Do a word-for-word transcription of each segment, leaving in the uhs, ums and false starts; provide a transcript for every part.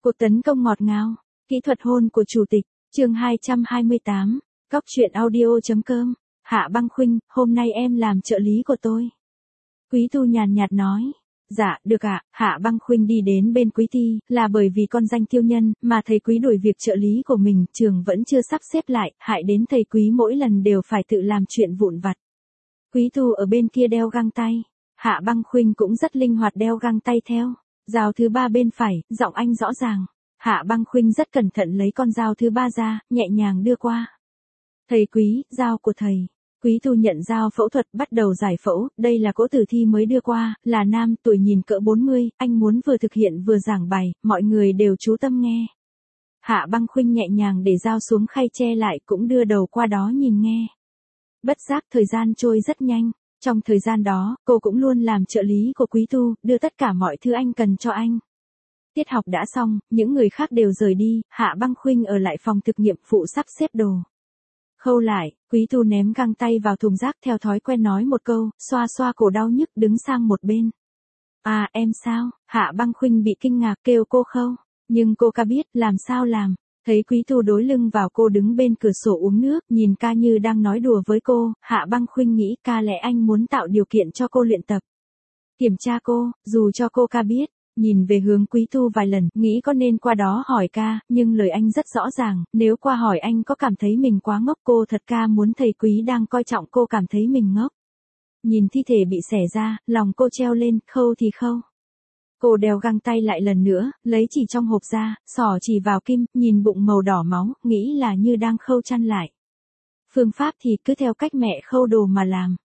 Cuộc tấn công ngọt ngào, kỹ thuật hôn của chủ tịch, chương hai trăm hai mươi tám, Cóc truyện audio.com, Hạ Băng Khuynh, hôm nay em làm trợ lý của tôi. Quý Tu nhàn nhạt nói, dạ, được ạ. Hạ Băng Khuynh đi đến bên Quý Ti, là bởi vì con danh tiêu nhân, mà thầy Quý đuổi việc trợ lý của mình, trường vẫn chưa sắp xếp lại, hại đến thầy Quý mỗi lần đều phải tự làm chuyện vụn vặt. Quý Tu ở bên kia đeo găng tay, Hạ Băng Khuynh cũng rất linh hoạt đeo găng tay theo. Dao thứ ba bên phải, giọng anh rõ ràng. Hạ Băng Khuynh rất cẩn thận lấy con dao thứ ba ra, nhẹ nhàng đưa qua. Thầy Quý, dao của thầy. Quý Tu nhận dao phẫu thuật, bắt đầu giải phẫu, đây là Cố Tử Thi mới đưa qua, là nam, tuổi nhìn cỡ bốn mươi, anh muốn vừa thực hiện vừa giảng bài, mọi người đều chú tâm nghe. Hạ Băng Khuynh nhẹ nhàng để dao xuống khay che lại, cũng đưa đầu qua đó nhìn nghe. Bất giác thời gian trôi rất nhanh. Trong thời gian đó, cô cũng luôn làm trợ lý của Quý Tu, đưa tất cả mọi thứ anh cần cho anh. Tiết học đã xong, những người khác đều rời đi, Hạ Băng Khuynh ở lại phòng thực nghiệm phụ sắp xếp đồ. Khâu lại, Quý Tu ném găng tay vào thùng rác theo thói quen nói một câu, xoa xoa cổ đau nhức đứng sang một bên. À, em sao? Hạ Băng Khuynh bị kinh ngạc kêu cô Khâu, nhưng cô ca biết làm sao làm. Thấy Quý Tu đối lưng vào cô đứng bên cửa sổ uống nước, nhìn ca như đang nói đùa với cô, Hạ Băng Khuynh nghĩ ca lẽ anh muốn tạo điều kiện cho cô luyện tập. Kiểm tra cô, dù cho cô ca biết, nhìn về hướng Quý Tu vài lần, nghĩ có nên qua đó hỏi ca, nhưng lời anh rất rõ ràng, nếu qua hỏi anh có cảm thấy mình quá ngốc, cô thật ca muốn thầy Quý đang coi trọng cô cảm thấy mình ngốc. Nhìn thi thể bị xẻ ra, lòng cô treo lên, Khâu thì khâu. Cô đeo găng tay lại lần nữa, lấy chỉ trong hộp ra, xỏ chỉ vào kim, nhìn bụng màu đỏ máu, nghĩ là như đang khâu chăn lại. Phương pháp thì cứ theo cách mẹ khâu đồ mà làm.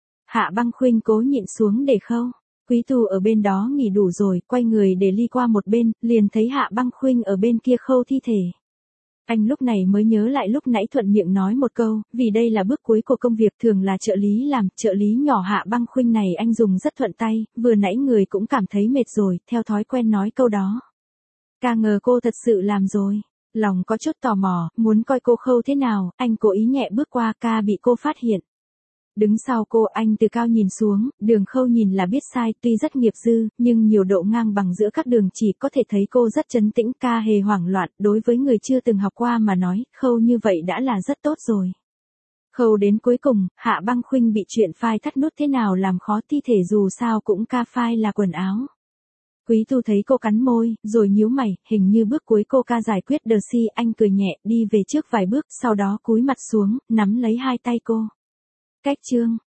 Hạ Băng Khuynh cố nhịn xuống để khâu. Quý Tu ở bên đó nghỉ đủ rồi, quay người để ly qua một bên, liền thấy Hạ Băng Khuynh ở bên kia khâu thi thể. Anh lúc này mới nhớ lại lúc nãy thuận miệng nói một câu, vì đây là bước cuối của công việc, thường là trợ lý làm, trợ lý nhỏ Hạ Băng Khuynh này anh dùng rất thuận tay, vừa nãy người cũng cảm thấy mệt rồi, theo thói quen nói câu đó. Ca ngờ cô thật sự làm rồi, lòng có chút tò mò, muốn coi cô khâu thế nào, anh cố ý nhẹ bước qua, ca bị cô phát hiện. Đứng sau cô, anh từ cao nhìn xuống, đường khâu nhìn là biết sai, tuy rất nghiệp dư, nhưng nhiều độ ngang bằng giữa các đường chỉ có thể thấy cô rất trấn tĩnh, ca hề hoảng loạn, đối với người chưa từng học qua mà nói, khâu như vậy đã là rất tốt rồi. Khâu đến cuối cùng, Hạ Băng Khuynh bị chuyện phai thắt nút thế nào làm khó thi thể dù sao cũng ca phai là quần áo. Quý Tu thấy cô cắn môi, rồi nhíu mày, hình như bước cuối cô ca giải quyết đờ si, anh cười nhẹ, đi về trước vài bước, sau đó cúi mặt xuống, nắm lấy hai tay cô. Cách chương